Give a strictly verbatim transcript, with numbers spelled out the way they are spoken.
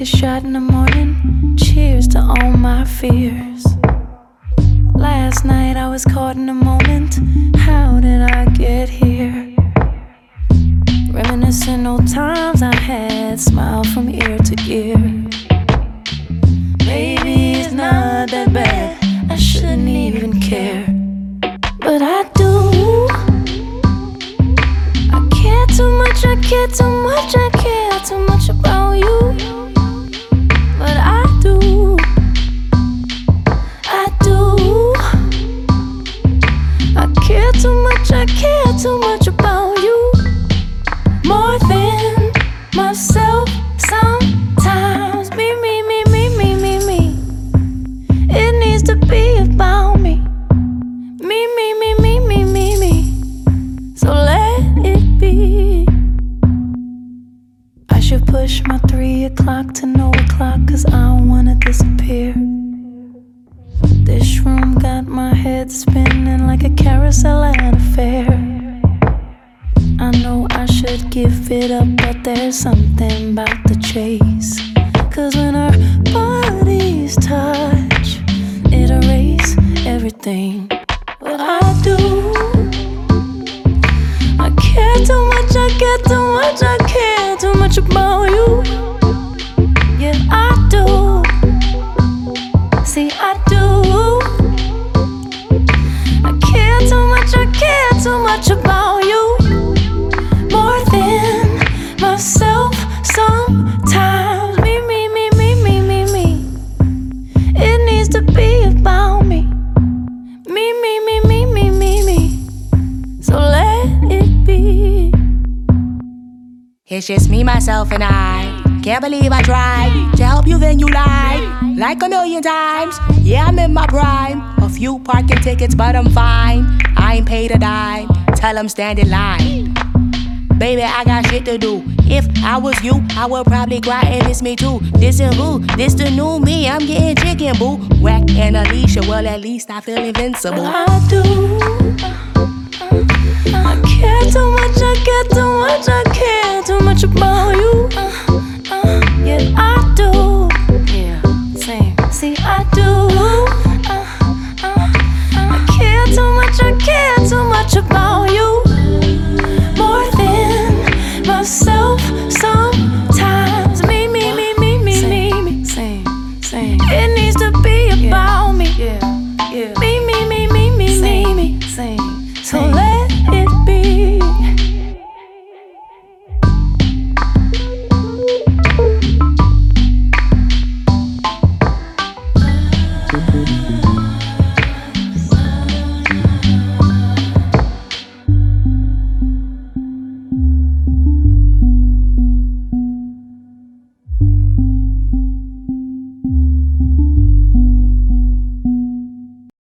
shot in the morning. Cheers to all my fears. Last night I was caught in a moment. How did I get here? Reminiscing old times I had. Smile from ear to ear. Maybe it's not that bad. I shouldn't even care, but I do. I care too much, I care too much, I care too much about you. But I do, I do. I care too much, I care too much about you. More than myself sometimes. Me, me, me, me, me, me, me. It needs to be about me. Me, me, me, me, me, me, me. So let it be. I should push my three o'clock to no o'clock, cause I don't wanna disappear. This room got my head spinning like a carousel at a fair. I know I should give it up, but there's something about the chase. Cause when our bodies touch, it erases everything. But I do. I care too much, I care too much, I care too much about you. Yeah, I do. See, I do. I care too much, I care too much about you. More than myself sometimes. Me, me, me, me, me, me, me. It needs to be about me. Me, me, me, me, me, me, me. So let it be. It's just me, myself, and I. Can't believe I tried to help you, then you lied. Like a million times. Yeah, I'm in my prime. A few parking tickets, but I'm fine. I ain't paid a dime. Tell them stand in line. Baby, I got shit to do. If I was you, I would probably cry and miss me too. This and who? This the new me. I'm getting chicken, boo. Whack and Alicia, well at least I feel invincible. I do. I care too much, I care too much, I care too much about you. Yeah, I do. Yeah, same. See, I do. I care too much, I care too much about you. More than myself sometimes. Me, me, me, me, me, me, me. Same, same. It needs to be about me. Yeah, yeah. Me, me, me, me, me, me, me. Same. So let it be.